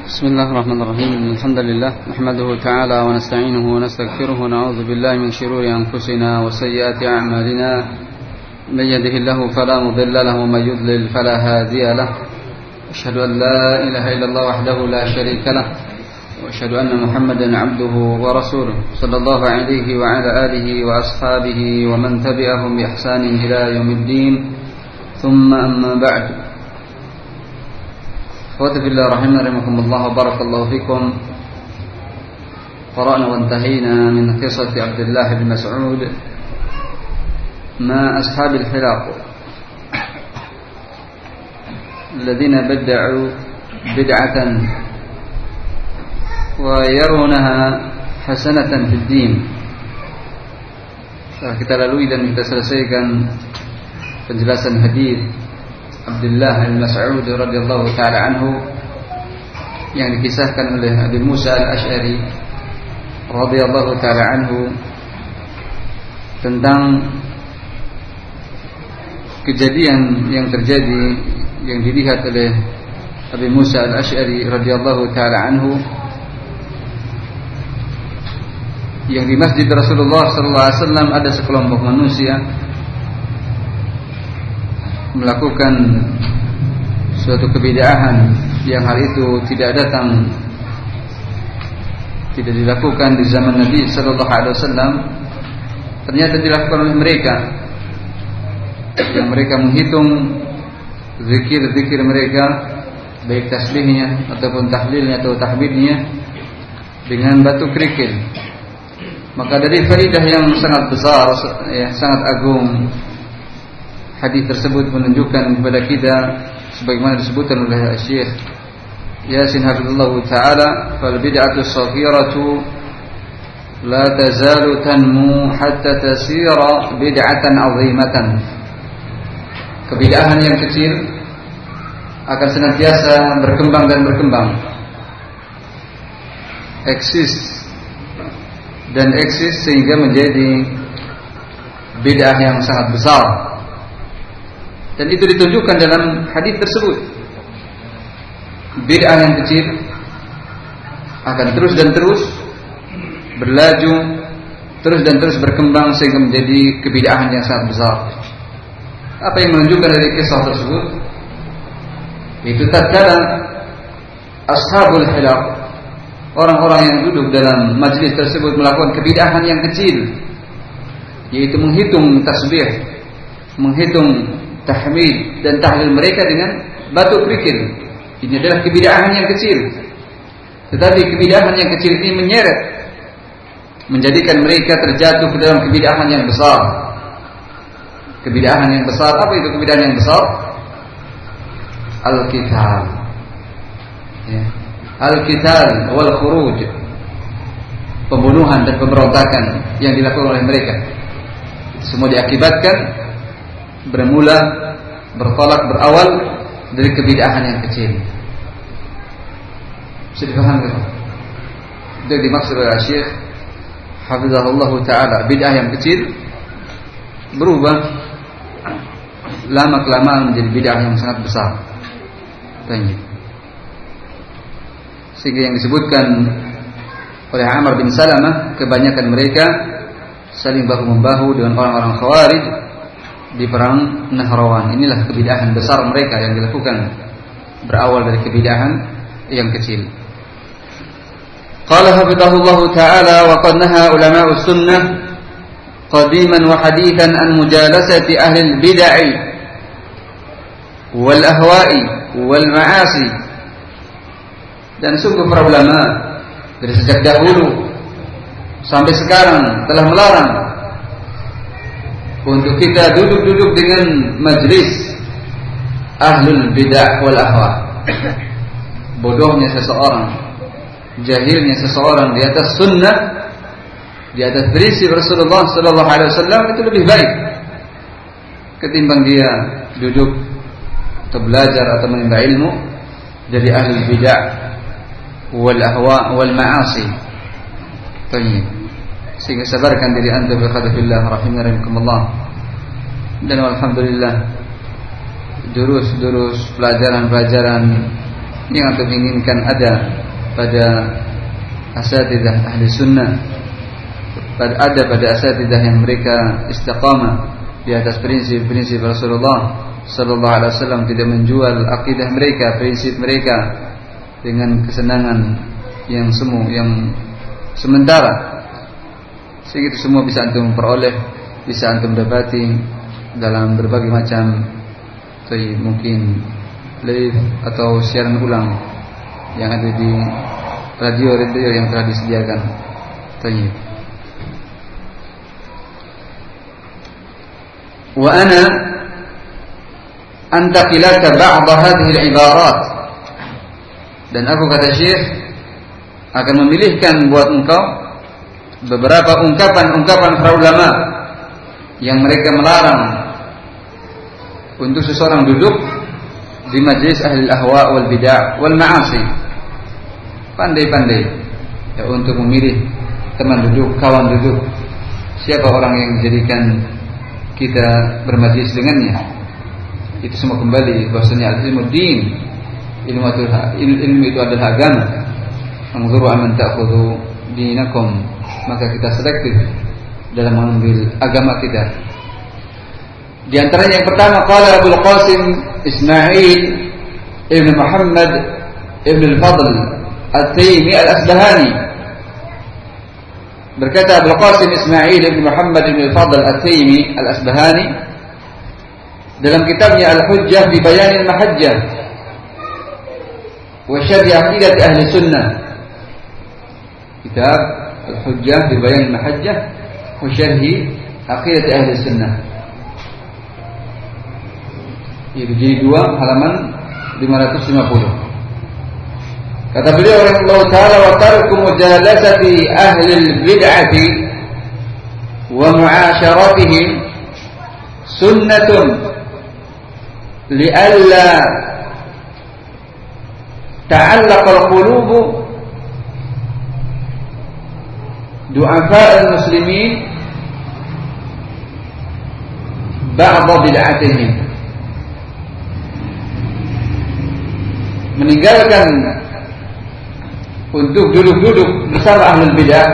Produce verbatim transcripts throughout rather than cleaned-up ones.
بسم الله الرحمن الرحيم. الحمد لله نحمده تعالى ونستعينه ونستغفره ونعوذ بالله من شرور أنفسنا وسيئات أعمالنا. من يهده الله فلا مضل له ومن يضلل فلا هادي له. أشهد أن لا إله إلا الله وحده لا شريك له وأشهد أن محمدا عبده ورسوله صلى الله عليه وعلى آله وأصحابه ومن تبعهم بإحسان إلى يوم الدين. ثم أما بعد. Akhwati fillah rahimakumullah wa barakallahu fikum. Qara'na wa intahayna min qissati Abdullah bin Mas'ud ma ashabil hilaq alladhina bad'u bid'atan wa yarunaha hasanatan fid din. Kita lalui dan kita selesaikan penjelasan hadis Abdullah bin Mas'ud radhiyallahu taala anhu yang dikisahkan oleh Abi Musa al-Asy'ari radhiyallahu taala anhu tentang kejadian yang terjadi yang dilihat oleh Abi Musa al-Asy'ari radhiyallahu taala anhu yang di Masjid Rasulullah sallallahu alaihi wasallam ada sekelompok manusia melakukan suatu kebid'ahan yang hal itu tidak datang, tidak dilakukan di zaman Nabi sallallahu alaihi wasallam, ternyata dilakukan oleh mereka, yang mereka menghitung zikir-zikir mereka, baik tasbihnya ataupun tahlilnya atau tahmidnya dengan batu kerikil. Maka dari faidah yang sangat besar, ya, sangat agung, hadis tersebut menunjukkan kepada kita sebagaimana disebutkan oleh Syekh Yasin hafizallah taala, fal bid'atu saghiratu la tazalu tanmu hatta tasira bid'atan 'azimatan. Kebid'ahan yang kecil akan senantiasa berkembang dan berkembang, eksis dan eksis sehingga menjadi bid'ah yang sangat besar. Dan itu ditunjukkan dalam hadis tersebut. Bid'ah yang kecil akan terus dan terus berlaju, terus dan terus berkembang sehingga menjadi kebid'ahan yang sangat besar. Apa yang menunjukkan dari kisah tersebut? Itu tatkala ashabul hilaq, orang-orang yang duduk dalam majlis tersebut melakukan kebid'ahan yang kecil, yaitu menghitung tasbih, menghitung tahmid dan tahlil mereka dengan batu kerikil. Ini adalah kebid'ahan yang kecil. Tetapi kebid'ahan yang kecil ini menyeret, menjadikan mereka terjatuh ke dalam kebid'ahan yang besar. Kebid'ahan yang besar, apa itu kebid'ahan yang besar? Al-qital, ya. Al-qital wal khuruj, pembunuhan dan pemberontakan yang dilakukan oleh mereka. Itu semua diakibatkan bermula, bertolak, berawal dari kebid'ahan yang kecil. Bisa dipahami kan? Itu yang dimaksud oleh Syekh hafizahullah taala. Bid'ah yang kecil berubah lama kelamaan menjadi bid'ah yang sangat besar. Tanya. Sehingga yang disebutkan oleh Amr bin Salamah, kebanyakan mereka saling bahu membahu dengan orang-orang Khawarij di perang Nahrawan. Inilah kebid'ahan besar mereka yang dilakukan, berawal dari kebid'ahan yang kecil. Qala hafizahullah taala wa qad naha ulama'us sunnah qadiman wa hadithan an mujalasati ahli al-bid'ah wal ahwa'i wal ma'asi. Dan sungguh para ulama dari sejak dahulu sampai sekarang telah melarang untuk kita duduk-duduk dengan majlis ahlul bid'ah wal ahwa. Bodohnya seseorang, jahilnya seseorang di atas sunnah, di atas prinsip Rasulullah sallallahu alaihi wasallam itu lebih baik ketimbang dia duduk atau belajar atau menimba ilmu dari ahlul bid'ah wal ahwa wal ma'asi. Tayyib. Sehingga sabarkan diri anda biqadrillah rahimakumullah. Dan alhamdulillah durus-durus pelajaran-pelajaran yang antum inginkan ada pada asatidzah ahli sunnah, ada pada asatidzah yang mereka istiqamah di atas prinsip-prinsip Rasulullah sallallahu alaihi wasallam, tidak menjual akidah mereka, prinsip mereka dengan kesenangan yang semu, yang sementara. Segitu semua bisa antum peroleh, bisa antum dapati dalam berbagai macam tadi mungkin live atau siaran ulang yang ada di radio-radio yang telah disediakan. Tadi. Wa ana antaqilaka ba'd hadhihi al-ibarat, dan aku kata Syekh akan memilihkan buat engkau beberapa ungkapan-ungkapan para ulama yang mereka melarang untuk seseorang duduk di majlis ahli ahwa wal bid'ah wal ma'asi. Pandai-pandai ya untuk memilih teman duduk, kawan duduk, siapa orang yang menjadikan kita bermajlis dengannya. Itu semua kembali bahwasanya al-ilmu din, ilmu itu, ilmu itu adalah agama. Anzuru aman ta'khudhu dinakum, maka kita selektif dalam mengambil agama kita. Di antaranya yang pertama, qala Abdul Qasim Ismail ibn Muhammad ibn al-Fadl al-Taymi al-Asbahani. Berkata Abdul Qasim Ismail ibn Muhammad ibn al-Fadl al-Taymi al-Asbahani dalam kitabnya Al-Hujjah bi Bayan al-Mahajjah wa Syarh Aqidah Ahli Sunnah. Kitab Al-Hujjah bi Bayan al-Mahajjah wa Syarh Aqidah Ahli Sunnah. Itu jadi dua halaman lima ratus lima puluh. Kata beliau rahimahullah taala, wa tarku mujalasati ahli al-bid'ati wa mu'asyaratihim sunnatun li'alla ta'allaqa al-qulub du'afa' al-muslimin ba'da bid'atihim. Meninggalkan untuk duduk-duduk bersama ahlul bid'ah,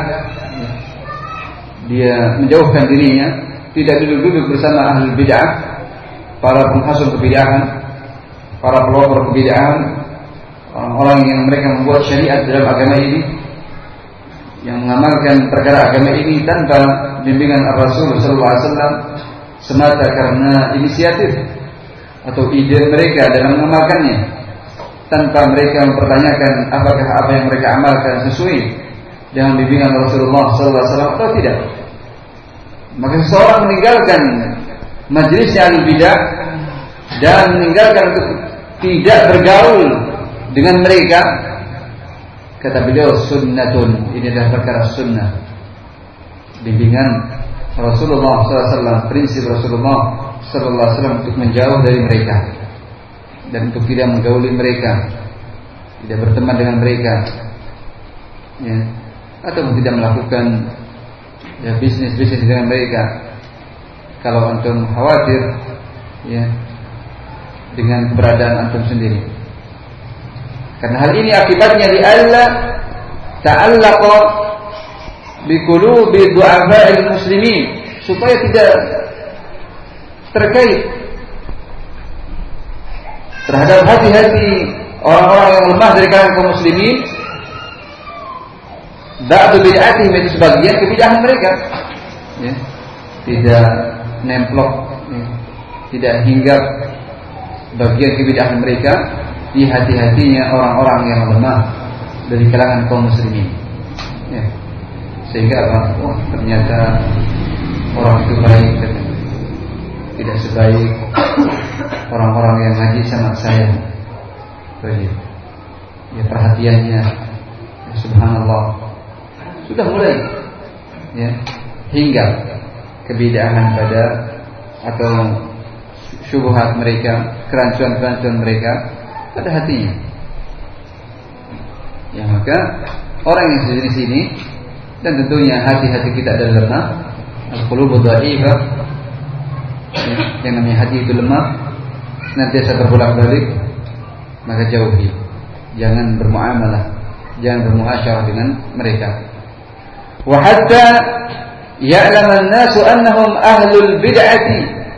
dia menjauhkan dirinya, tidak duduk-duduk bersama ahlul bid'ah, para penghasut kebid'ahan, para pelopor kebid'ahan, orang-orang yang mereka membuat syariat dalam agama ini, yang mengamalkan perkara agama ini tanpa bimbingan Rasul sallallahu alaihi wasallam, semata karena inisiatif atau ide mereka dalam mengamalkannya, tanpa mereka mempertanyakan apakah apa yang mereka amalkan sesuai dengan bimbingan Rasulullah sallallahu alaihi wasallam atau tidak. Maka seseorang meninggalkan majlis ahli bidah dan meninggalkan untuk tidak bergaul dengan mereka, kata beliau, sunnatun, ini adalah perkara sunnah, bimbingan Rasulullah sallallahu alaihi wasallam, prinsip Rasulullah sallallahu alaihi wasallam untuk menjauh dari mereka dan untuk tidak menggauli mereka, tidak berteman dengan mereka, ya, atau tidak melakukan ya, bisnis-bisnis dengan mereka. Kalau antum khawatir ya dengan keberadaan antum sendiri, karena hal ini akibatnya di Allah ta'allaqa bi qulubi du'afa'il muslimin, supaya tidak terkait terhadap hati-hati orang-orang yang lemah dari kalangan kaum muslimin, ba'du bid'atihim, itu sebagian kebid'ahan mereka, ya, tidak nemplok, ya, tidak hinggap bagian kebid'ahan mereka di hati-hatinya orang-orang yang lemah dari kalangan kaum muslimin, ya. Sehingga apa? Oh, ternyata orang itu baik, tidak sebaik orang-orang yang ngaji sama saya. Jadi, ya perhatiannya, ya, subhanallah, sudah mulai, ya, hingga kebid'ahan pada atau syubhat mereka, kerancuan-kerancuan mereka pada hatinya. Ya, maka orang yang sejenis ini, dan tentunya hati-hati kita adalah lemah, al-qulubu dha'ifah, ya, yang namanya hati itu lemah, nanti saya terbolak-balik, maka jauhi. jangan bermuamalah, jangan bermuasyarah dengan mereka. Wa hatta ya'lam an-nasu annahum ahlul bid'ati,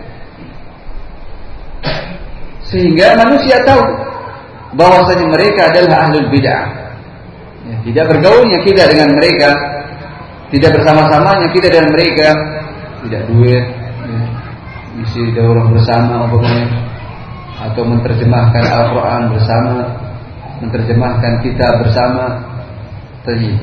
sehingga manusia tahu bahwasanya mereka adalah ahlul bid'ah. Ya, tidak bergaulnya kita dengan mereka, tidak bersama-samanya kita dengan mereka, tidak duet, ya, isi daurah bersama pokoknya, atau menerjemahkan Al-Quran bersama, menerjemahkan kitab bersama. Tadi,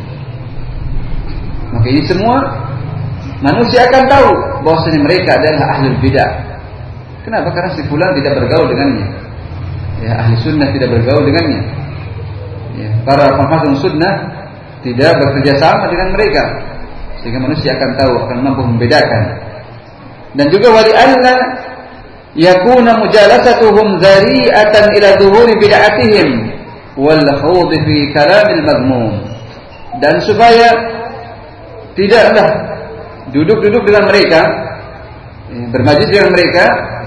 maka ini semua manusia akan tahu bahwasanya mereka adalah ahlul bid'ah. Kenapa? Karena si fulan tidak bergaul dengannya. Ya, ahli sunnah tidak bergaul dengannya. Ya, para penghafal sunnah tidak bekerja sama dengan mereka, sehingga manusia akan tahu, akan mampu membedakan. Dan juga wali alla yakuna mujalasatuhum zari'atan ila dhuhuri bid'atihim wal khawd fi kalamil madmum, dan supaya tidaklah duduk-duduk dengan mereka, bermajlis dengan mereka,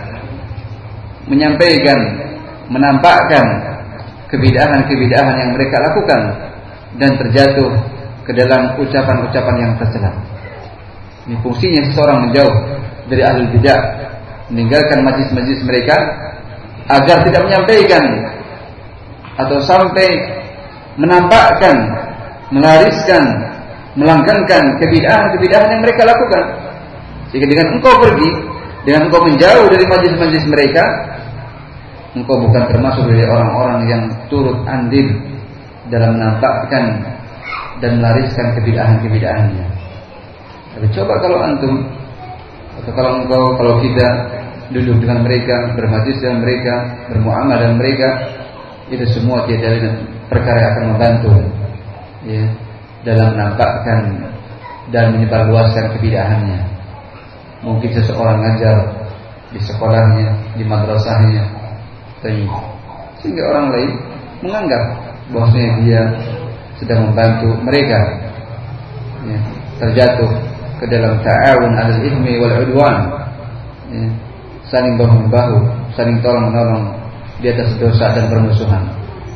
menyampaikan, menampakkan kebid'ahan-kebid'ahan yang mereka lakukan dan terjatuh ke dalam ucapan-ucapan yang tercela. Ini fungsinya seseorang menjauh dari ahli bid'ah, meninggalkan majlis-majlis mereka agar tidak menyampaikan atau sampai menampakkan, melariskan, melanggengkan kebid'ahan-kebid'ahan yang mereka lakukan. Sehingga dengan engkau pergi, dengan engkau menjauh dari majlis-majlis mereka, engkau bukan termasuk dari orang-orang yang turut andil dalam menampakkan dan melariskan kebid'ahan-kebid'ahannya. Tapi coba kalau antum, atau kalau engkau, kalau kita duduk dengan mereka, bermajlis dengan mereka, bermuamalah dengan mereka, itu semua tiada perkara yang akan membantu, ya, dalam menampakkan dan menyebarluaskan kebid'ahannya. Mungkin seseorang ngajar di sekolahnya, di madrasahnya, sehingga orang lain menganggap bahwasanya dia sedang membantu mereka, ya, terjatuh ke dalam ta'awun 'alal ithmi wal 'udwan, ya, saling bahu-membahu, saling tolong-menolong di atas dosa dan permusuhan.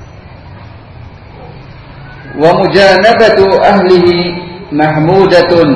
Wa mujanabatu ahlihi mahmudatun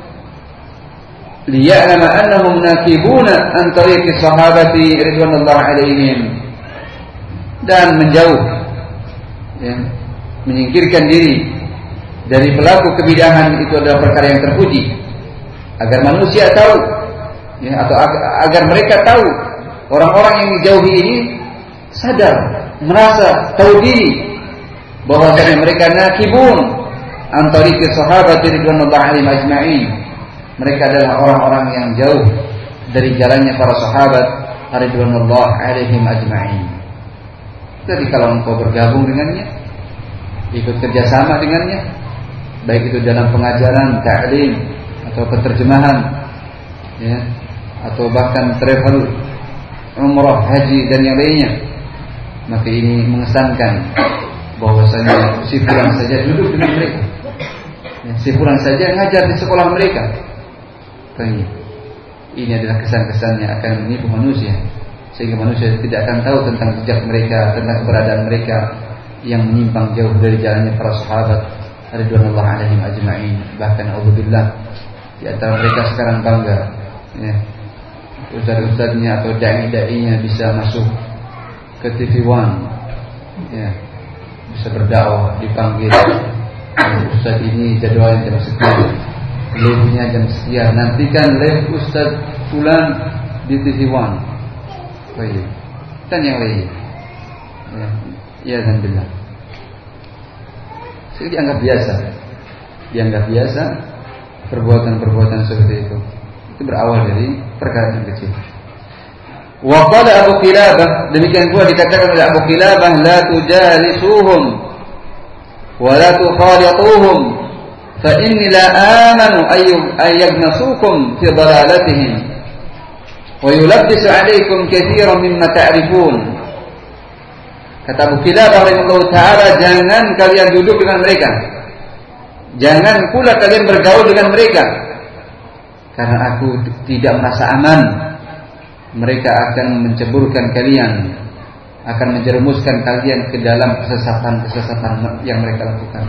liya'lama annahum nakibuna an tariqi sahabati ridwanullah alaihim, dan menjauh, ya, menyingkirkan diri dari pelaku kebid'ahan itu adalah perkara yang terpuji, agar manusia tahu, ya, atau ag- agar mereka tahu, orang-orang yang dijauhi ini sadar, merasa, tahu diri bahwasanya mereka nakibun an tariqi sahabati ridwanullah alaihim ajma'in. Mereka adalah orang-orang yang jauh dari jalannya para sahabat ridwanullah alaihim ajma'in. Jadi kalau engkau bergabung dengannya, ikut kerjasama dengannya, baik itu dalam pengajaran, ta'lim, atau penerjemahan, ya, atau bahkan travel, umrah, haji dan yang lainnya, maka ini mengesankan bahwasanya si fulan saja duduk dengan mereka, ya, si fulan saja ngajar di sekolah mereka. Ini adalah kesan-kesan yang akan menipu manusia, sehingga manusia tidak akan tahu tentang jejak mereka, tentang keberadaan mereka yang menyimpang jauh dari jalannya para sahabat ridwanullah alaihim ajma'in. Bahkan auzubillah, di antara mereka sekarang bangga, ya, ustaz-ustaznya atau dai-dainya bisa masuk ke T V One, ya, bisa berdakwah, dipanggil, ustaz ini jadwalnya jam sekian, live-nya jam sekian, nantikan live ustaz fulan di T V One, baik, dan yang lain, ya, ya dan billah. Jadi dianggap biasa, dianggap biasa perbuatan-perbuatan seperti itu. Itu berawal dari perkara yang kecil. Wa qala Abu Qilabah, demikian pula dikatakan oleh Abu Qilabah, la tujalisuhum wa la tukhalituhum fa inni la amanu ayyabnasukum fi dalalatihim wa yulabbisu alaykum katsiran mimma ta'rifun. Kata Abu Qilabah rahimahullah ta'ala, jangan kalian duduk dengan mereka, jangan pula kalian bergaul dengan mereka, karena aku tidak merasa aman mereka akan menceburkan kalian akan menjerumuskan kalian ke dalam kesesatan-kesesatan yang mereka lakukan.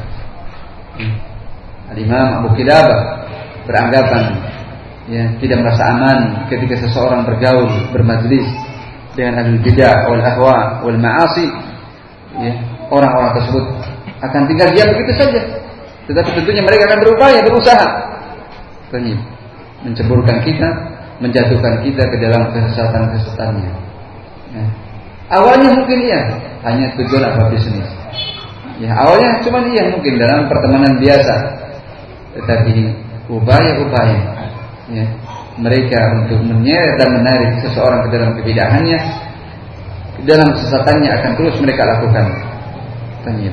Al-Imam Abu Qilabah beranggapan ya, tidak merasa aman ketika seseorang bergaul, bermajlis dengan ahli bidah wal ahwa wal ma'asi. Ya, orang-orang tersebut akan tinggal diam begitu saja. Tetapi tentunya mereka akan berupaya, berusaha menceburkan kita, menjatuhkan kita ke dalam kesesatan-kesesatannya. Ya. Awalnya mungkin iya, hanya tujuan apa bisnis. Ya, awalnya cuma iya mungkin dalam pertemanan biasa. Tetapi upaya-upaya ya, mereka untuk menyeret dan menarik seseorang ke dalam kebidahannya, ke dalam kesesatannya akan terus mereka lakukan. Tanya.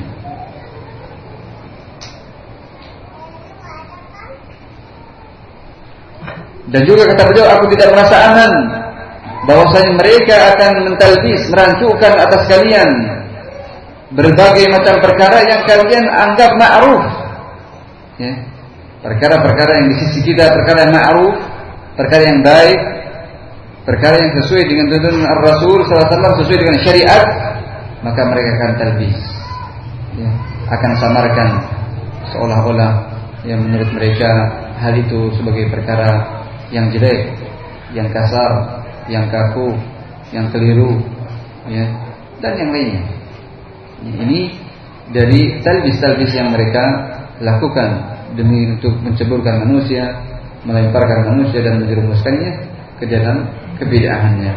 Dan juga kata beliau, aku tidak merasa aman bahwasanya mereka akan mentalbis, merancukan atas kalian berbagai macam perkara yang kalian anggap ma'ruf. Ya. Perkara-perkara yang di sisi kita perkara yang ma'ruf, perkara yang baik, perkara yang sesuai dengan tuntunan Rasul sallallahu alaihi wasallam, sesuai dengan syariat, maka mereka akan talbis. Ya. Akan samarkan seolah-olah yang menurut mereka hal itu sebagai perkara yang jelek, yang kasar, yang kaku, yang keliru, ya, dan yang lainnya. Ini dari talbis-talbis yang mereka lakukan demi untuk menceburkan manusia, melemparkan manusia dan menjerumuskannya ke dalam kebid'ahannya.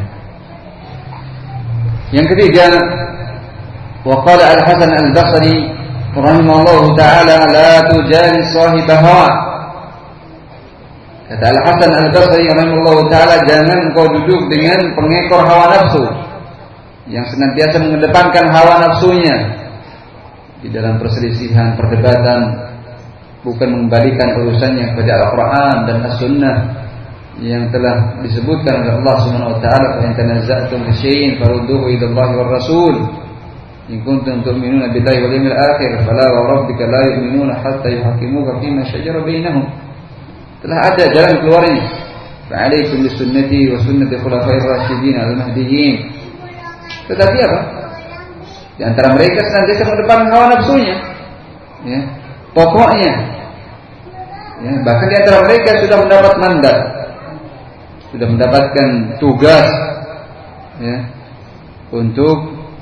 Yang ketiga, wa qala Al-Hasan Al-Basri rahimahullahu ta'ala la tujalis sahib hawa. Kata Al-Hasan Al-Basri rahimahullahu ta'ala, jangan kau duduk dengan pengekor hawa nafsu yang senantiasa mengedepankan hawa nafsunya di dalam perselisihan, perdebatan, bukan mengembalikan urusannya kepada Al-Quran dan As-Sunnah yang telah disebutkan oleh Allah Subhanahu wa taala, "Fa in tanaza'tum fi syai'in farudduhu ila Allah war Rasul in kuntum tu'minuna billahi wal yawmil akhir fala wa rabbika la yu'minuna hatta yuhaqqimuka fima shajara bainahum." Telah ada jalan keluarnya. Fa'alaikum bisunnati wa sunnati khulafa'ir rasyidin al-mahdiyyin. Tetapi apa? Di antara mereka senantiasa mendepankan hawa nafsunya. Ya. Pokoknya ya, bahkan di antara mereka sudah mendapat mandat, sudah mendapatkan tugas ya, untuk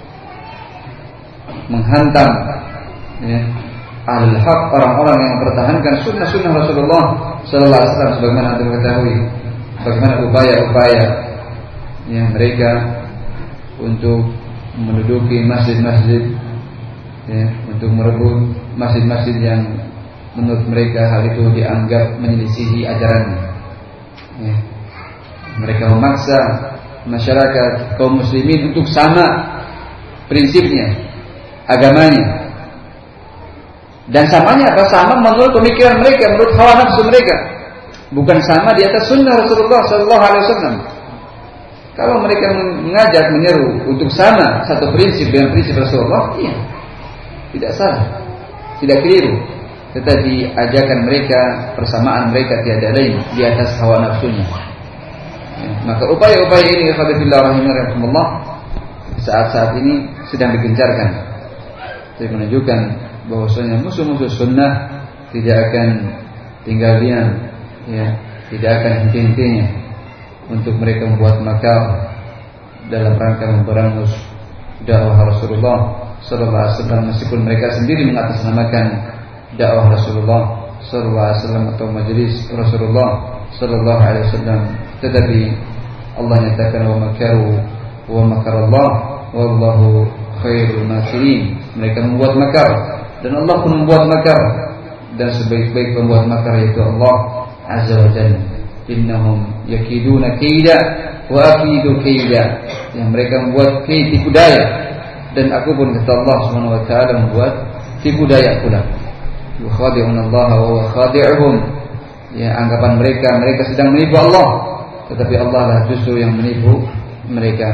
menghantam ya, al-haq, orang-orang yang mempertahankan sunnah-sunnah Rasulullah sallallahu alaihi wasallam, sebagaimana anda ketahui bagaimana upaya-upaya ya, mereka untuk menduduki masjid-masjid ya, untuk merebut masjid-masjid yang menurut mereka hal itu dianggap menyelisihi ajarannya. Ya. Mereka memaksa masyarakat kaum muslimin untuk sama prinsipnya, agamanya. Dan samanya apa? Sama menurut pemikiran mereka, menurut hawa nafsu mereka. Bukan sama di atas sunnah Rasulullah sallallahu alaihi wasallam. Kalau mereka mengajak, menyeru untuk sama satu prinsip dengan prinsip Rasulullah, iya, tidak salah, tidak keliru. Tetapi ajakan mereka, persamaan mereka tiada lain di atas hawa nafsunya. Ya, maka upaya-upaya ini khadifillah rahimahullah saat-saat ini sedang digencarkan. Jadi menunjukkan bahwasanya musuh-musuh sunnah tidak akan tinggal diam, ya, tidak akan henti-hentinya untuk mereka membuat makar dalam rangka memberangus dakwah Rasulullah sallallahu alaihi wasallam, meskipun mereka sendiri mengatasnamakan dakwah Rasulullah sallallahu alaihi wasallam atau majelis Rasulullah sallallahu alaihi wasallam, tetapi Allah nyatakan wa makaru wa makarallah wallahu khairul makirin. Mereka membuat makar dan Allah pun membuat makar, dan sebaik-baik pembuat makar yaitu Allah azza wa jalla. Innahum yakiduna kaida wa akidu kaida. Yang mereka membuat tipu daya, dan aku pun kata Allah Subhanahu wa taala membuat tipu daya pula. Yukhadi'una Allah wa huwa khadi'uhum. Ya, anggapan mereka mereka sedang menipu Allah, tetapi Allah lah justru yang menipu mereka.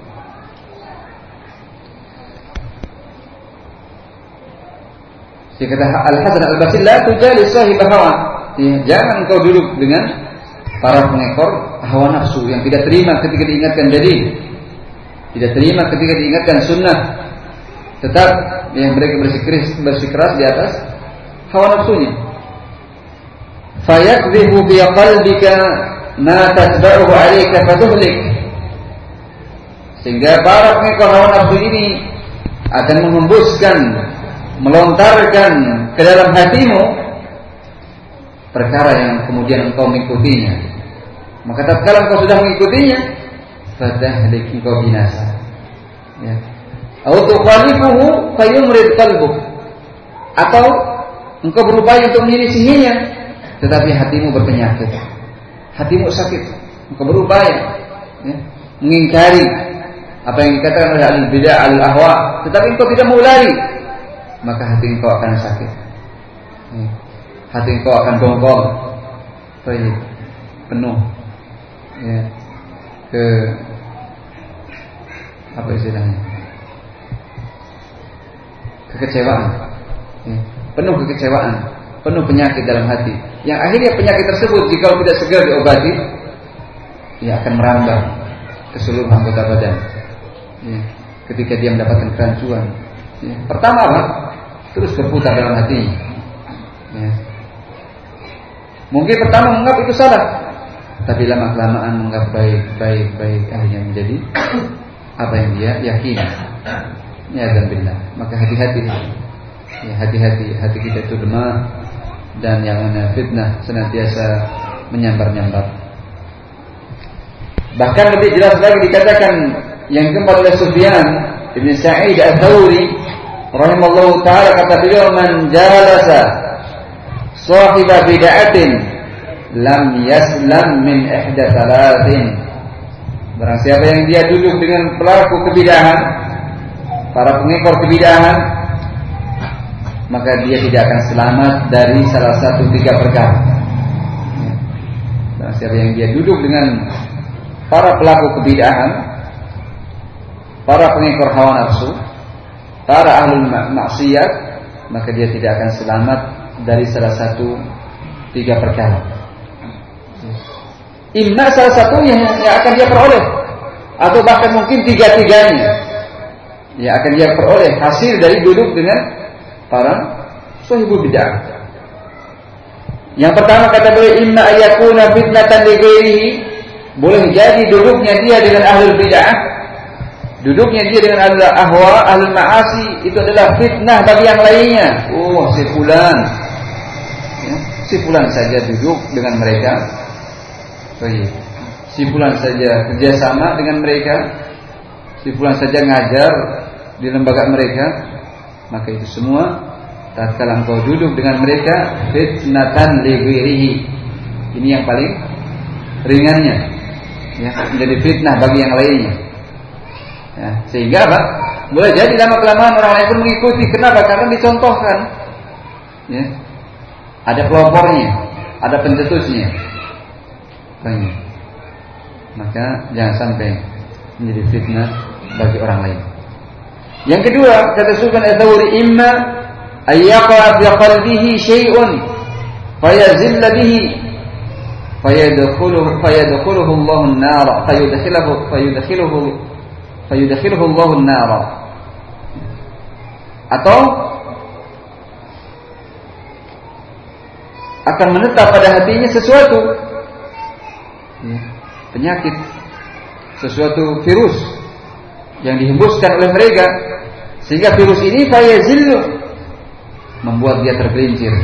Dia kata Al-Hasan Al-Basri, la tujalis sahib hawa. Ya, jangan kau duduk dengan para pengekor hawa nafsu yang tidak terima ketika diingatkan dalil. tidak terima ketika diingatkan sunnah, tetap yang mereka bersikeras, bersikeras di atas hawa nafsunya. Fayakdhibu bi qalbika ma tatba'uhu 'alayka fatuhlik. Sehingga para pengikut hawa nafsu ini akan menghembuskan, melontarkan ke dalam hatimu perkara yang kemudian engkau mengikutinya. Maka tatkala engkau sudah mengikutinya, fatahlik, engkau binasa. Ya. Atau tukhalifuhu fayumrid qalbuk. Atau engkau berupaya untuk menyelisihinya, tetapi hatimu berpenyakit, hatimu sakit. Engkau berupaya ya, mengingkari apa yang dikatakan oleh al-bid'ah al-ahwa, tetapi engkau tidak mau lari, maka hati engkau akan sakit. Ya. Hati engkau akan dongkol, baik, penuh, ya, ke apa istilahnya, kekecewaan, ya, penuh kekecewaan, penuh penyakit dalam hati. Yang akhirnya penyakit tersebut jika tidak segera diobati, ia akan merambah ke seluruh anggota badan. Ya, ketika dia mendapatkan kerancuan, ya, pertama apa? Terus berputar dalam hatinya. Ya. Mungkin pertama menganggap itu salah, tapi lama kelamaan menganggap baik, baik, baik, akhirnya menjadi apa yang dia yakini. Ya dan billah. Maka hati-hati, ya, hati-hati, hati kita itu lemah dan yang mana fitnah senantiasa menyambar-nyambar. Bahkan lebih jelas lagi dikatakan yang keempat oleh Sufyan Ibn Sa'id Al-Thawri rahimallahu ta'ala, kata beliau, man jalasa sahiba bid'atin lam yaslam min ihda thalathin. Barang siapa yang dia duduk dengan pelaku kebidahan, para pengekor kebidahan, maka dia tidak akan selamat dari salah satu tiga perkara. Barang siapa yang dia duduk dengan para pelaku kebidahan, para pengekor hawa nafsu, para ahlul maksiat, maka dia tidak akan selamat dari salah satu tiga perkara. Imma salah satunya yang akan dia peroleh, atau bahkan mungkin tiga-tiganya yang akan dia peroleh hasil dari duduk dengan para sahibul bid'ah. Yang pertama kata beliau, imma ayakuna fitnatan li ghairihi, boleh jadi duduknya dia dengan ahlul bid'ah, duduknya dia dengan ahlul ahwa, ahlul ma'asi, itu adalah fitnah bagi yang lainnya. Oh, si fulan, ya, si fulan saja duduk dengan mereka, baik, si fulan saja kerjasama dengan mereka, si fulan saja ngajar di lembaga mereka, maka itu semua tatkala engkau duduk dengan mereka, fitnatan li ghairihi, ini yang paling ringannya, ya, menjadi fitnah bagi yang lainnya. Ya, sehingga apa? Boleh jadi lama kelamaan orang lain pun mengikuti. Kenapa? Karena dicontohkan. Ya. Ada pelopornya, ada pencetusnya. Banyak. Maka jangan sampai menjadi fitnah bagi orang lain. Yang kedua, kata Sufyan Ats-Tsauri, imma ayyaqa fi qalbihi syai'un fayazilla bihi fayadkhuluhu fayadkhuluhu Allahu an-nar fayudkhiluhu fayudkhiluhu fayudkhiluhu Allahu an-nar. Atau akan menetap pada hatinya sesuatu, ya, penyakit, sesuatu virus yang dihembuskan oleh mereka, sehingga virus ini fayazillu, membuat dia tergelincir,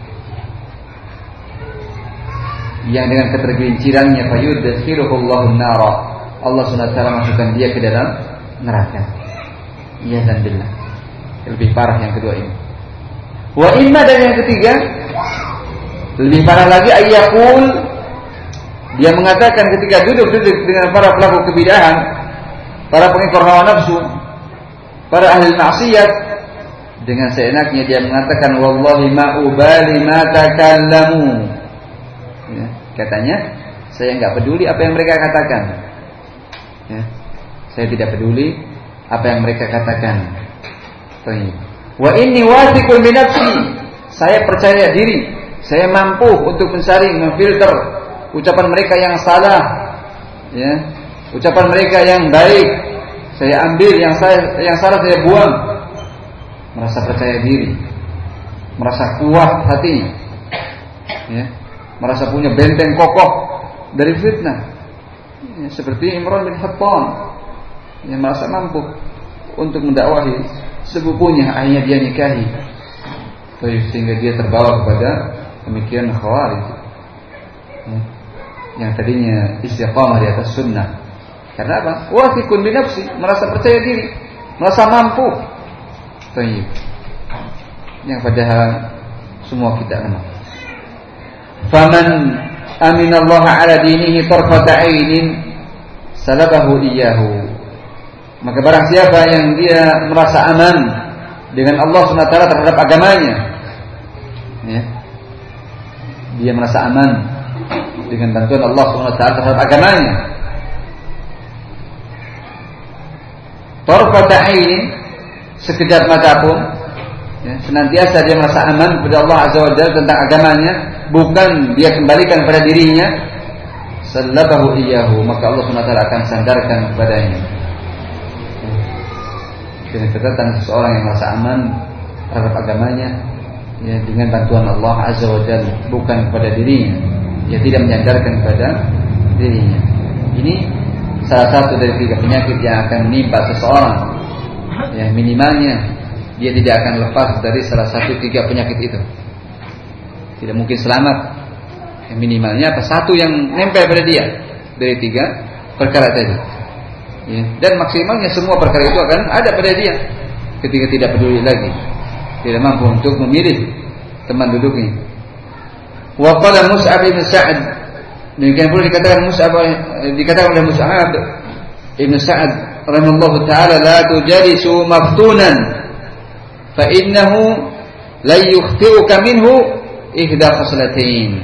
yang dengan ketergelincirannya fayudkhiluhu Allahu an-nar, Allah Subhanahu wa taala masukkan dia ke dalam neraka. Ya dan billah. Lebih parah yang kedua ini. Wa imma, dan yang ketiga lebih parah lagi, ayyakul, dia mengatakan ketika duduk-duduk dengan para pelaku kebidahan, para pengekor hawa nafsu, para ahli maksiat, dengan seenaknya dia mengatakan, wallahi ma ubali ma takallamu, ya, katanya, saya enggak peduli apa yang mereka katakan, ya, saya tidak peduli apa yang mereka katakan. Wa inni wathiqun bi nafsi, saya percaya diri, saya mampu untuk mensaring, memfilter ucapan mereka yang salah, ya, ucapan mereka yang baik, saya ambil, yang saya yang salah saya buang. Merasa percaya diri, merasa kuat hatinya, ya, merasa punya benteng kokoh dari fitnah, ya, seperti Imran bin Hattan yang merasa mampu untuk mendakwahi sepupunya, akhirnya dia nikahi, sehingga dia terbawa kepada pemikiran Khawarij, ya, yang tadinya istiqamah di atas sunnah. Karena apa? Wathiqun bi nafsi, merasa percaya diri, merasa mampu. Baik. Yang padahal semua kita lemah. Faman aminallaha ala dinihi tarfata ainin salabahu iyyahu. Maka barang siapa yang dia merasa aman dengan Allah Subhanahu wa taala terhadap agamanya, ya, dia merasa aman dengan bantuan Allah Subhanahu wa taala terhadap agamanya. Tarfata ainin, sekejap mata pun, ya, senantiasa dia merasa aman kepada Allah Azza wa Jalla tentang agamanya, bukan dia kembalikan pada dirinya. Sallabahu iyyahu, maka Allah Subhanahu wa taala akan sandarkan kepadanya. Dengan catatan seseorang yang merasa aman terhadap agamanya, ya, dengan bantuan Allah Azza wa Jalla, bukan kepada dirinya, dia tidak menyandarkan kepada dirinya. Ini salah satu dari tiga penyakit yang akan menimpa seseorang. Ya, minimalnya dia tidak akan lepas dari salah satu tiga penyakit itu. Tidak mungkin selamat. Ya, minimalnya apa? Satu yang nempel pada dia dari tiga perkara tadi. Ya, dan maksimalnya semua perkara itu akan ada pada dia ketika tidak peduli lagi, tidak mampu untuk memilih teman duduknya. Wa qala Mus'ab bin Sa'ad, demikian pula dikatakan Mus'ab, dikatakan oleh Mus'ab bin Sa'ad rahimahullah ta'ala, la tujalisu maftunan fa innahu la yukhti'uka minhu ihda khaslatain.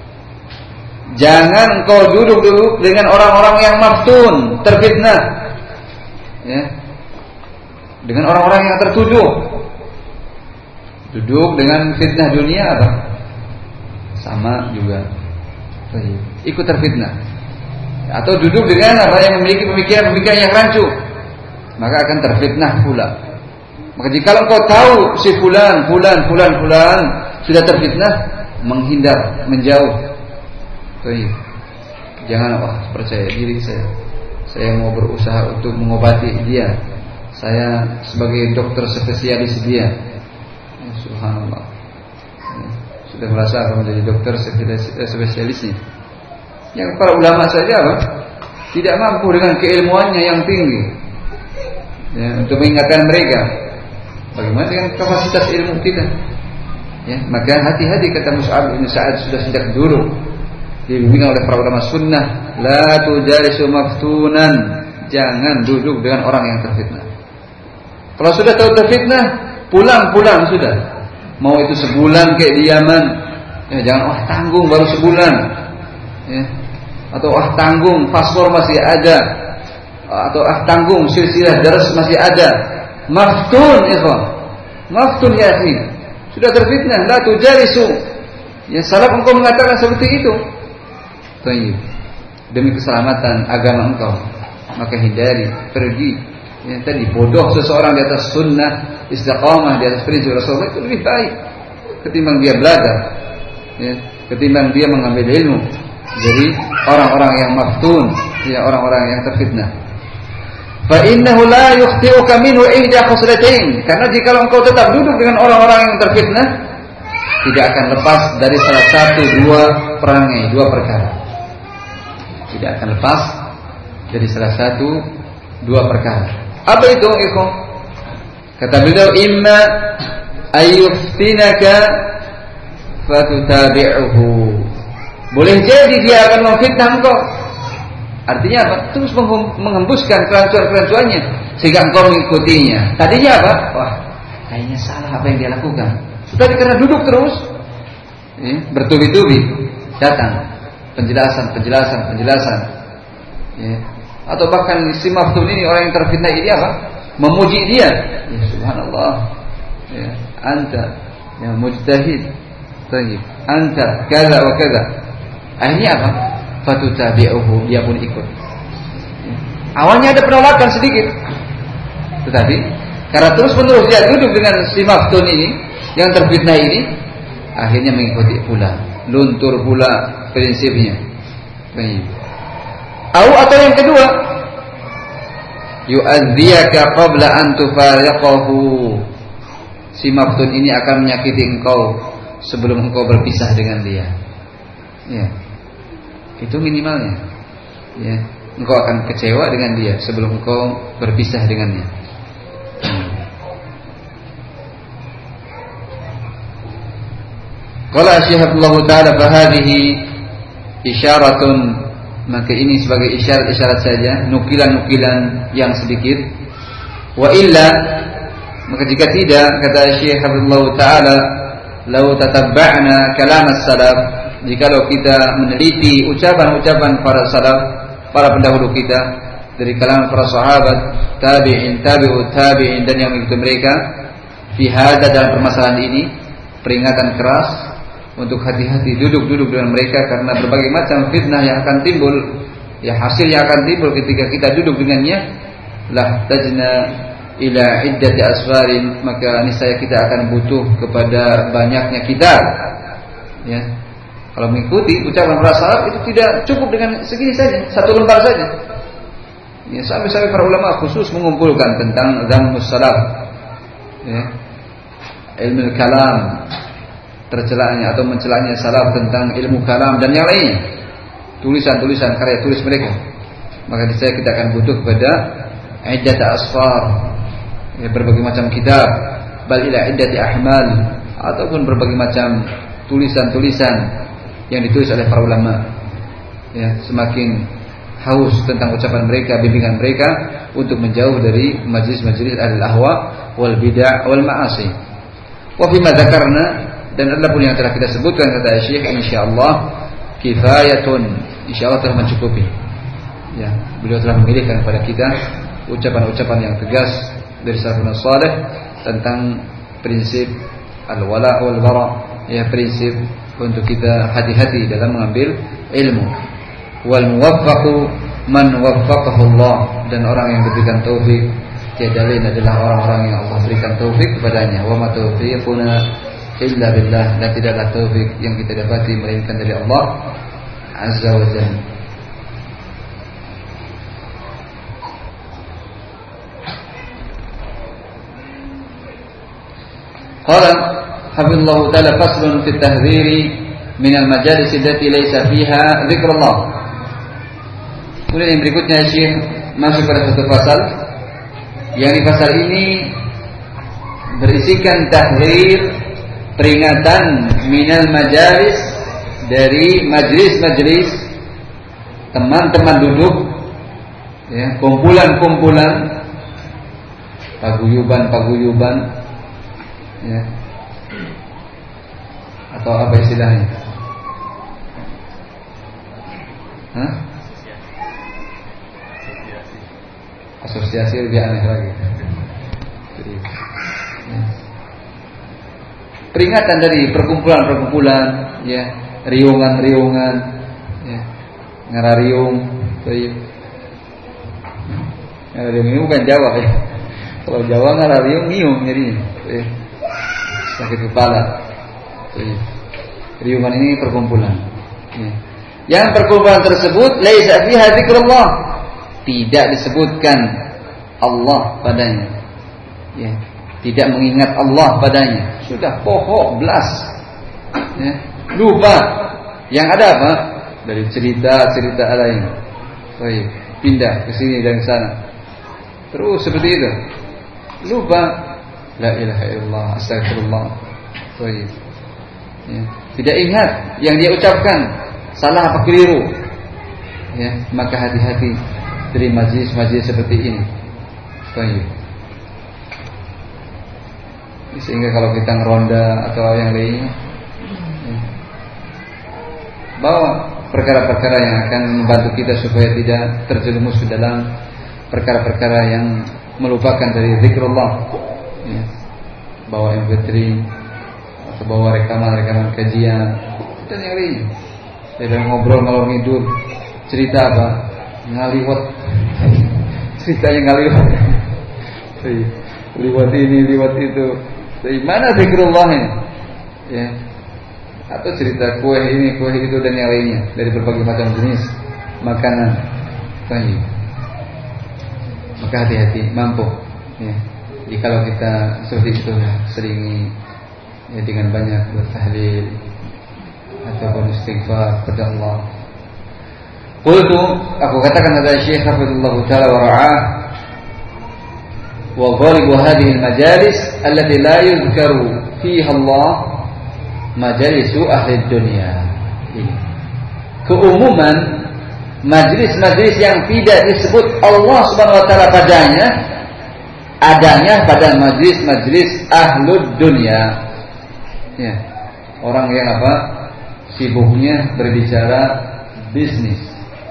Jangan kau duduk-duduk dengan orang-orang yang maftun, terfitnah, ya, dengan orang-orang yang tertuduh. Duduk dengan fitnah dunia apa? Sama juga, ikut terfitnah. Atau duduk dengan apa yang memiliki pemikiran-pemikiran yang rancu, maka akan terfitnah pula. Maka jika kau tahu si fulan, fulan, fulan, fulan sudah terfitnah, menghindar, menjauh. Baik. Jangan wah percaya diri saya, saya mau berusaha untuk mengobati dia, saya sebagai dokter spesialis dia. Ya, subhanallah. Ya, sudah merasa akan menjadi dokter spesialisnya. Yang para ulama saja apa? Tidak mampu dengan keilmuannya yang tinggi, ya, untuk mengingatkan mereka. Bagaimana dengan kapasitas ilmu kita? Ya, maka hati-hati, kata Mus'ab bin Sa'ad sudah sejak dulu dibimbing oleh para ulama sunnah, la tujalisu maftunan, jangan duduk dengan orang yang terfitnah. Kalau sudah tahu terfitnah, pulang-pulang sudah. Mau itu sebulan kayak di Yaman, ya, jangan wah tanggung baru sebulan, ya. Atau ah tanggung paspor masih ada, atau ah tanggung silsilah daras masih ada. Maftun, ikhwan, maftun ya akhi, sudah terfitnah, la tujalisu. Ya, salaf engkau mengatakan seperti itu. Baik. Demi keselamatan agama engkau, maka hindari, pergi. Ya, tadi bodoh seseorang di atas sunnah, istiqamah di atas prinsip Rasulullah itu lebih baik ketimbang dia belajar, ya, ketimbang dia mengambil ilmu dari orang-orang yang maftun, ya, orang-orang yang terfitnah. Fa innahu la yukhti'uka minhu ihda khaslatain, karena jika engkau tetap duduk dengan orang-orang yang terfitnah, tidak akan lepas dari salah satu dua perangai, dua perkara. Tidak akan lepas dari salah satu dua perkara. Apa itu, ikhwan? Kata beliau, imma ayyuftinaka fatutabi'uhu. Boleh jadi dia akan memfitnah engkau. Artinya apa? Terus menghembuskan kerancuan-kerancuannya sehingga engkau mengikutinya. Tadinya apa? Wah, kayaknya salah apa yang dia lakukan. Tapi karena duduk terus, ya, bertubi-tubi datang penjelasan, penjelasan, penjelasan, ya. Atau bahkan si maftun ini, orang yang terfitnah ini apa? Memuji dia. Ya, subhanallah. Ya, anta ya mujtahid. Tayyib. Anta kaza wa kaza. Akhirnya apa? Fatutabi'uhu, dia pun ikut. Ya. Awalnya ada penolakan sedikit, tetapi karena terus menerus dia duduk dengan si maftun ini, yang terfitnah ini, akhirnya mengikuti pula, luntur pula prinsipnya. Au atau yang kedua, yu'adziyaka qabla an tufariqahu. Si maftun ini akan menyakiti engkau sebelum engkau berpisah dengan dia. Ya. Itu minimalnya. Ya. Engkau akan kecewa dengan dia sebelum engkau berpisah dengannya. Qala Syekh Abdullah Ta'ala fa hadhihi isyaratun, maka ini sebagai isyarat-isyarat saja, nukilan-nukilan yang sedikit. Wa illa, maka jika tidak, kata Syekh Abdullah Ta'ala, lau tatabba'na kalam as-salaf, jikalau kita meneliti ucapan-ucapan para salaf, para pendahulu kita, dari kalam para sahabat, tabi'in, tabi'ut tabi'in, dan yang mengikuti mereka, fi hadza, dalam permasalahan ini, peringatan keras untuk hati-hati duduk-duduk dengan mereka, karena berbagai macam fitnah yang akan timbul, ya hasil yang akan timbul ketika kita duduk dengannya, lah tajna ila iddati asfarin, maka niscaya kita akan butuh kepada banyaknya kitab. Ya, kalau mengikuti ucapan para salaf itu tidak cukup dengan segini saja, satu lembar saja. Ya, sampai-sampai para ulama khusus mengumpulkan tentang dzammus salaf, ya, ilmu kalam, tercelanya atau mencelanya salaf tentang ilmu kalam dan yang lainnya, tulisan-tulisan karya tulis mereka. Maka niscaya kita akan butuh kepada iddat asfar, ya, berbagai macam kitab, bal ila iddati ahmal, ataupun berbagai macam tulisan-tulisan yang ditulis oleh para ulama. Ya, semakin haus tentang ucapan mereka, bimbingan mereka untuk menjauh dari majlis-majlis al-ahwa wal bid'ah wal ma'asi. Wa fi ma dzakarna, dan adapun yang telah kita sebutkan, kata Syekh, insyaallah kifayatun, insyaallah telah mencukupi. Ya, beliau telah memilihkan kepada kita ucapan-ucapan yang tegas dari salafun salih tentang prinsip al-wala wal bara, ya, prinsip untuk kita hati-hati dalam mengambil ilmu. Wal muwaffaqu man waffaqahu Allah, dan orang yang diberikan taufik tiada lain adalah orang-orang yang Allah berikan taufik kepadanya. Wa ma taufiquna illa billah, dan tidaklah taufik yang kita dapati melainkan dari Allah azza wa jalla. Qala hafizallahu ta'ala faslun fi at-tahdhiri min al-majalis allati laysa fiha dzikrullah. Kemudian yang berikutnya Syekh masuk pada satu pasal, yang di pasal ini berisikan tahdzir, peringatan minal majalis, dari majlis-majlis, teman-teman duduk, ya, kumpulan-kumpulan, paguyuban-paguyuban, ya, atau apa istilahnya? Hah? Asosiasi lebih aneh lagi. Ya. Peringatan dari perkumpulan-perkumpulan, ya, riungan-riungan, ya, ngarariung, ya. Ngarariung ini bukan Jawa, ya. Kalau Jawa ngarariung ngiung jadinya, ya. Sakit kepala. Ya. Riungan ini perkumpulan. Ya. Yang perkumpulan tersebut laisa fiha dzikrullah, tidak disebutkan Allah padanya, ya, tidak mengingat Allah padanya, sudah pohok belas, ya, lupa. Yang ada apa? Dari cerita-cerita lain, baik, pindah ke sini dan ke sana, terus seperti itu, lupa. La ilaha illallah, astagfirullah, baik, ya, tidak ingat yang dia ucapkan, salah apa keliru, ya, maka hati-hati dari majlis-majlis seperti ini. Baik. Sehingga kalau kita ngeronda atau yang lainnya, ya, bawa perkara-perkara yang akan membantu kita supaya tidak terjerumus ke dalam perkara-perkara yang melupakan dari zikrullah, ya. Bawa M P tiga atau bawa rekaman-rekaman kajian dan yang lainnya. Saya ngobrol ngalor ngidur, cerita apa, ngaliwat, ceritanya ngalir. Liwat ini, liwat itu. Dari mana zikrullahnya? Ya. Atau cerita kue ini, kue itu dan yang lainnya dari berbagai macam jenis makanan. Baik. Maka hati-hati, mampu. Ya. Jadi kalau kita seperti itu seringi ya dengan banyak bertahlil ataupun istighfar kepada Allah. Qultu, aku katakan kepada Syekh Hafizullah Ta'ala wa ra'ah, wa ghalibu hadhihi al-majalis allati la yuzkaru fiha Allah majalisu ahli dunya. Keumuman majlis-majlis yang tidak disebut Allah Subhanahu wa taala padanya adanya pada majlis-majlis ahli dunya. Ya. Orang yang apa? Sibuknya berbicara bisnis.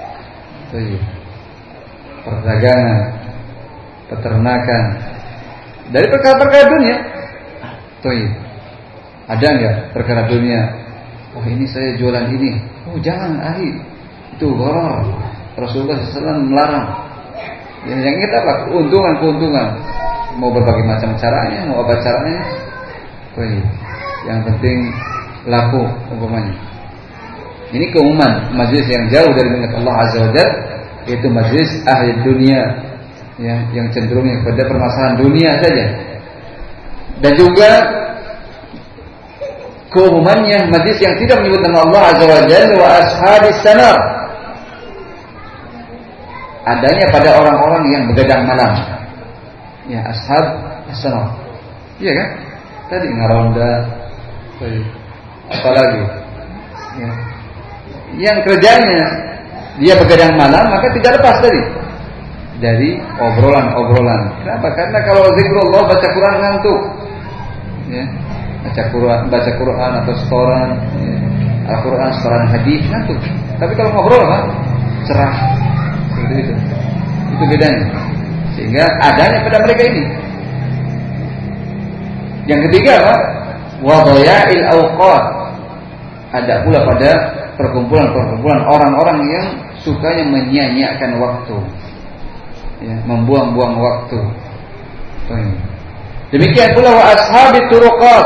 Perdagangan, peternakan, dari perkara-perkara dunia. Tuh, ada nggak perkara dunia? Oh ini saya jualan ini. Oh jangan ahli, itu gharar. Rasulullah shallallahu alaihi wasallam melarang. Yang kita apa? Keuntungan-keuntungan. Mau berbagai macam caranya, mau apa caranya? Tuh, yang penting laku umpamanya. Ini keumuman majlis yang jauh dari mengingat Allah Azza wa Jalla, yaitu majlis ahli dunia, ya, yang cenderungnya pada permasalahan dunia saja. Dan juga keumumannya majlis yang tidak menyebut nama Allah Azza wa Jalla wa ashabis sanar, adanya pada orang-orang yang begadang malam. Ya, ashab as-sanar. Iya kan? Tadi ngaronda, apalagi ya. Yang kerjanya dia begadang malam, maka tidak lepas tadi dari obrolan-obrolan. Kenapa? Karena kalau zikrullah baca Quran ngantuk, ya. Baca Quran, baca Quran atau setoran, ya. Al-Quran, setoran hadis ngantuk. Tapi kalau ngobrol apa? Cerah. Seperti itu. Itu bedanya. Sehingga adanya pada mereka ini. Yang ketiga apa? Wa dhaya'il awqat. Ada pula pada perkumpulan-perkumpulan orang-orang yang sukanya menyia-nyiakan waktu, ya, membuang-buang waktu. Demikian pula wa ashabit turuqat.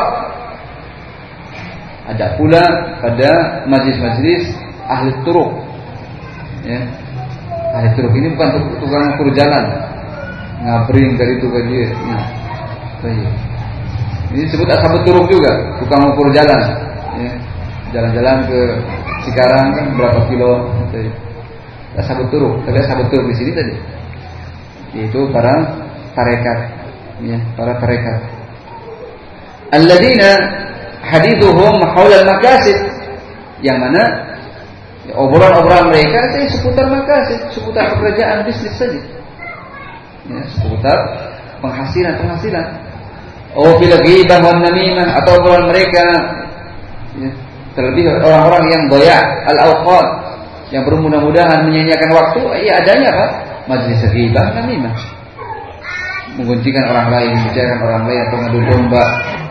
Ada pula pada majlis-majlis ahli turuq, ya. Ahli turuq ini bukan tukang ukur jalan, ngabring dari itu ke dia. Nah, ini disebut ashabut turuq juga, tukang ukur jalan, ya. Jalan-jalan ke Cikarang kan berapa kilo? Ashabut turuq. Tapi ashabut turuq di sini tadi, yaitu para tarekat, ya, para tarekat. Alladzina hadithuhum haula al-makasib, yang mana ya, obrolan-obrolan mereka itu seputar makasib, seputar pekerjaan bisnis saja, ya, seputar penghasilan-penghasilan. Oh, bil ghibah wan namimah, atau obrolan mereka, ya, terlebih orang-orang yang doya al-awqat, yang bermudah-mudahan menyanyiakan waktu, ya adanya apa? Majlis ghibah namimah, menggunjingkan orang lain, membicarakan orang lain, atau ngadu domba,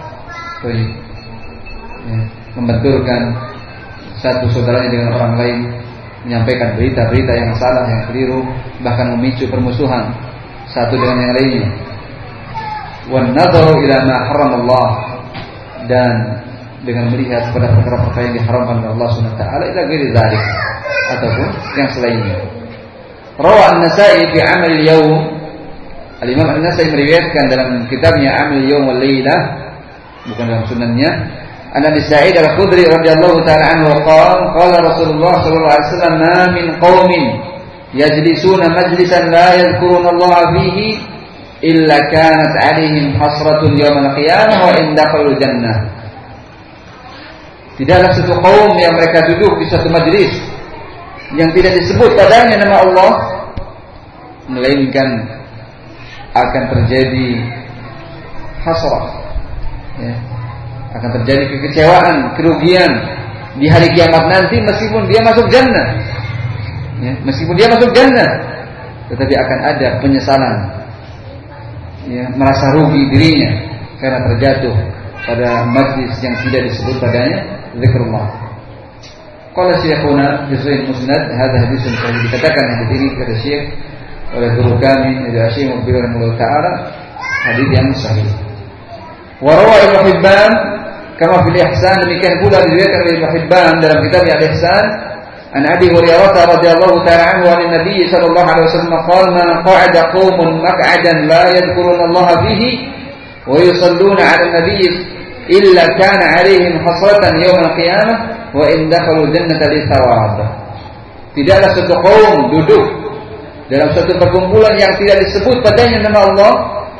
ya, membenturkan satu saudaranya dengan orang lain, menyampaikan berita-berita yang salah, yang keliru, bahkan memicu permusuhan satu dengan yang lainnya. Wan nadharu ila ma haramallah, dan dengan melihat kepada perkara-perkara yang diharamkan oleh Allah Subhanahu wa taala, ila ghairi dzalik, ataupun yang selainnya. Rawa An-Nasa'i fi 'amal al-yawm, Al-Imam An-Nasa'i meriwayatkan dalam kitabnya 'Amal al-Yawm wal Lailah, bukan dalam sunannya, An Abi Sa'id Al-Khudri radhiyallahu ta'ala anhu qala qala Rasulullah sallallahu alaihi wasallam, ma min qaumin yajlisuna majlisan la yadhkuruna Allah fihi illa kanat 'alaihim hasratun yawm al-qiyamah wa in dakhalul jannah. Tidaklah satu kaum yang mereka duduk di satu majlis yang tidak disebut padanya nama Allah, melainkan akan terjadi hasrah, ya, akan terjadi kekecewaan, kerugian di hari kiamat nanti, meskipun dia masuk jannah, ya, meskipun dia masuk jannah, tetapi akan ada penyesalan, ya, merasa rugi dirinya karena terjatuh pada majlis yang tidak disebut padanya zikrullah. Qala Syekhuna fi Sahih Musnad, hadza haditsun sahih, dikatakan hadis ini kata Syekh oleh guru kami Syekh Muqbil rahimahullah taala, hadis yang sahih. Wa rawa Ibnu Hibban kama fil Ihsan, demikian pula diriwayatkan oleh Ibnu Hibban dalam kitab Al-Ihsan an Abi Hurairah radhiyallahu ta'ala anhu an Nabi sallallahu alaihi wasallam qala man qa'ada qaumun maq'adan la yadhkuruna Allah fihi wa yusalluna 'ala an-nabiy illa kana 'alaihim hasratan yawm al-qiyamah wa in dakhalu jannata li thawab. Tidaklah satu kaum duduk dalam suatu perkumpulan yang tidak disebut padanya nama Allah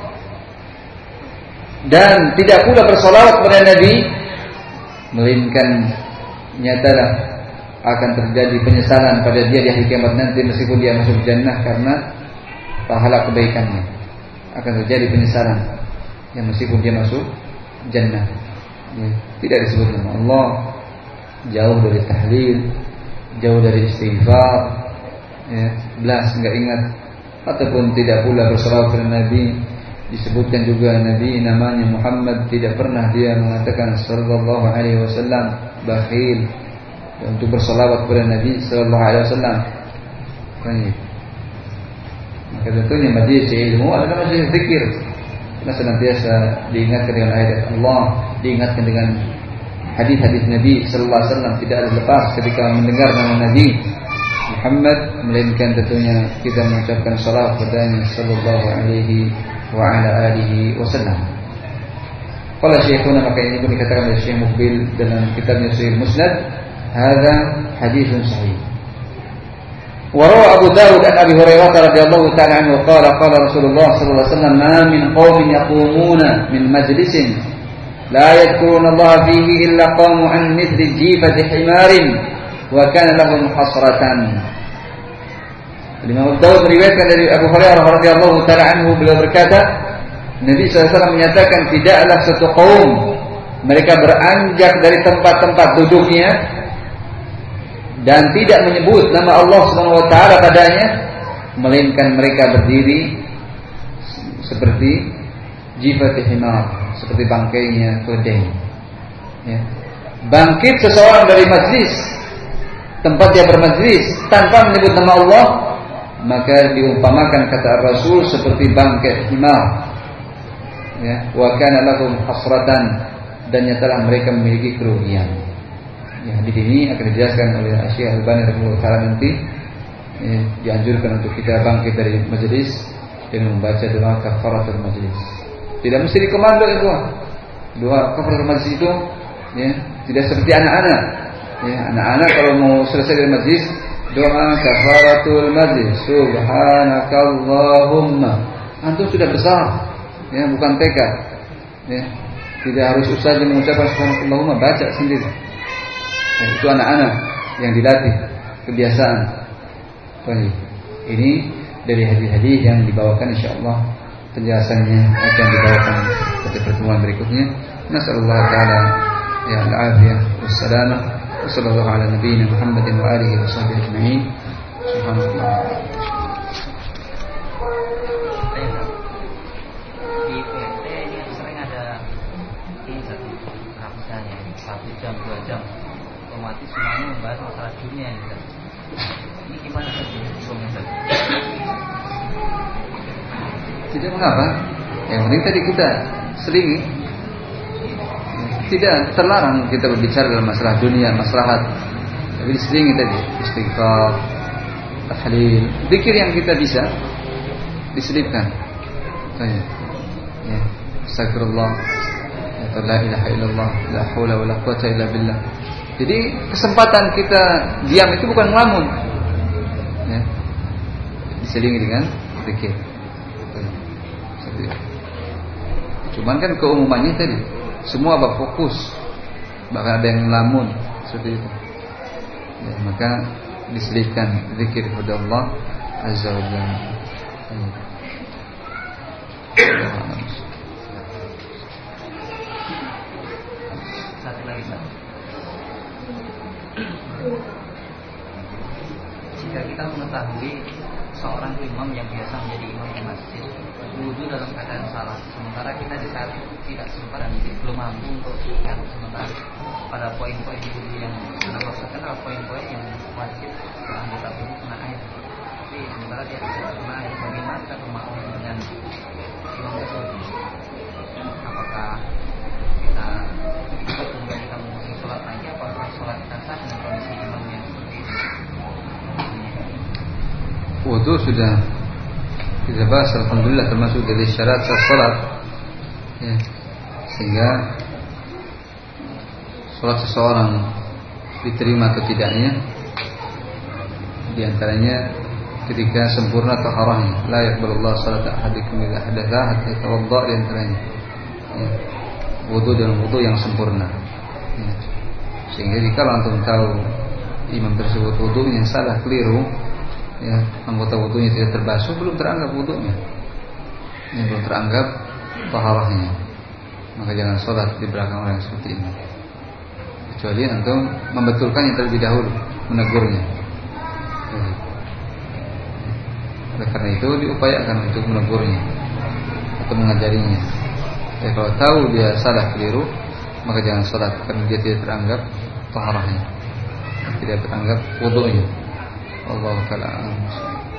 dan tidak pula bersolawat kepada Nabi, melainkan nyatalah akan terjadi penyesalan pada dia di hari kiamat nanti meskipun dia masuk jannah karena pahala kebaikannya. Akan terjadi penyesalan yang meskipun dia masuk jannah. Ya, tidak disebut nama Allah, jauh dari tahlil, jauh dari istighfar, ya, belas enggak ingat ataupun tidak pula bersalawat kepada Nabi. Disebutkan juga Nabi namanya Muhammad, tidak pernah dia mengatakan sallallahu alaihi wasallam, bakhil untuk bersalawat kepada Nabi sallallahu alaihi wasallam. Baik. Maka tentunya majelis ilmu adalah majelis zikir. Karena senantiasa diingatkan dengan ayat Allah, diingatkan dengan hadis-hadis Nabi sallallahu alaihi wasallam, tidak ada lepas ketika mendengar nama Nabi Muhammad, melainkan tentunya kita mengucapkan salawat kepadanya sallallahu alaihi wa ala alihi wasallam. Qala Syekhuna, maka ini pun dikatakan oleh Syekh Muqbil dalam kitabnya Sahih Musnad, hadza haditsun sahih. Wa rawa Abu Dawud an Abi Hurairah radhiyallahu ta'ala anhu qala qala Rasulullah sallallahu alaihi wasallam, ma min qaumin yaqumuna min majlisin la yadhkuruna Allah fihi illa qamu an mithli jifati himarin wa kana lahum hasratan. Imam Abu Dawud meriwayatkan dari Abu Hurairah radhiyallahu ta'ala anhu, beliau berkata, Nabi sallallahu alaihi wasallam menyatakan, tidaklah satu kaum mereka beranjak dari tempat-tempat duduknya dan tidak menyebut nama Allah Subhanahu wa taala padanya, melainkan mereka berdiri seperti jifat himar, seperti bangkainya keledai. Ya. Bangkit seseorang dari majlis, tempat dia bermajlis tanpa menyebut nama Allah, maka diumpamakan kata Rasul seperti bangkai himar. Ya, wa kana lahum hasratan, dan nyatalah mereka memiliki kerugian. Ya, di sini akan dijelaskan oleh Syekh Al-Albani rahimahullah taala nanti. Ya, dianjurkan untuk kita bangkit dari majelis dengan membaca doa kafaratul majelis. Tidak mesti dikomando itu. Doa kafaratul majelis itu, ya, tidak seperti anak-anak. Ya, anak-anak kalau mau selesai dari majelis, doa kafaratul majlis, subhanakallahumma. Antum sudah besar, ya, bukan T K. Ya, tidak harus ustaz mengucapkan subhanakallahumma, baca sendiri. Ya, itu anak-anak yang dilatih kebiasaan. Baik. Ini dari hadis-hadis yang dibawakan, insyaallah penjelasannya akan dibawakan pada pertemuan berikutnya. Nasallallahu taala ya al-afiyah wassalamah. Wassallallahu ala nabiyyina Muhammadin wa alihi wa sahbihi ajma'in. Subhanallah. Di P T ini sering ada ini satu misalnya satu jam dua jam, otomatis semuanya membahas masalah dunia ini. Ini gimana tadi komentar? Tidak mengapa. Yang penting tadi kita selingi. Tidak terlarang kita berbicara dalam masalah dunia, maslahat. Tapi diselingi tadi istighfar, tahlil, zikir yang kita bisa diselipkan. Tanya. Ya, astagfirullah, ya, la ilaha illallah, la haula wala quwwata illa billah. Jadi kesempatan kita diam itu bukan ngelamun. Ya. Diselingi dengan zikir. Cuman kan keumumannya tadi semua bab fokus, bahkan ada yang melamun seperti itu. Ya, maka diselipkan zikir kepada Allah Azza wa Jalla. Satu lagi, Pak. Jika kita mengetahui seorang imam yang biasa menjadi imam di masjid wudhu dalam keadaan salah, sementara kita di saat itu tidak sempat dan belum mampu untuk yang sementara pada poin-poin wudhu yang kita maksudkan adalah poin-poin yang wajib anggota wudhu kena air. tapi sementara dia tidak pernah. Bagaimana kita bermakmum dengan imam tersebut? Apakah kita cukup kemudian kita mengulangi sholat lagi, apakah sholat kita sah dengan kondisi imam yang seperti itu? Wudu sudah kita bahas, alhamdulillah, termasuk dari syarat sah sholat, ya. Sehingga sholat seseorang diterima atau tidaknya diantaranya ketika sempurna taharahnya. La yaqbalullahu salata ahadikum idza hadatha hatta yatawadda, diantaranya ya, wudu dengan wudu yang sempurna, ya. Sehingga jika antum tahu imam tersebut wudunya salah, keliru, ya, anggota wudunya tidak terbasuh, belum teranggap wudunya, ya, belum teranggap taharahnya, maka jangan sholat di belakang orang seperti ini, kecuali antum membetulkannya terlebih dahulu, menegurnya, ya. Oleh karena itu diupayakan untuk menegurnya atau mengajarinya. Ya, kalau tahu dia salah keliru, maka jangan sholat karena dia tidak teranggap taharahnya, tidak teranggap wudunya. Allah Ta'ala.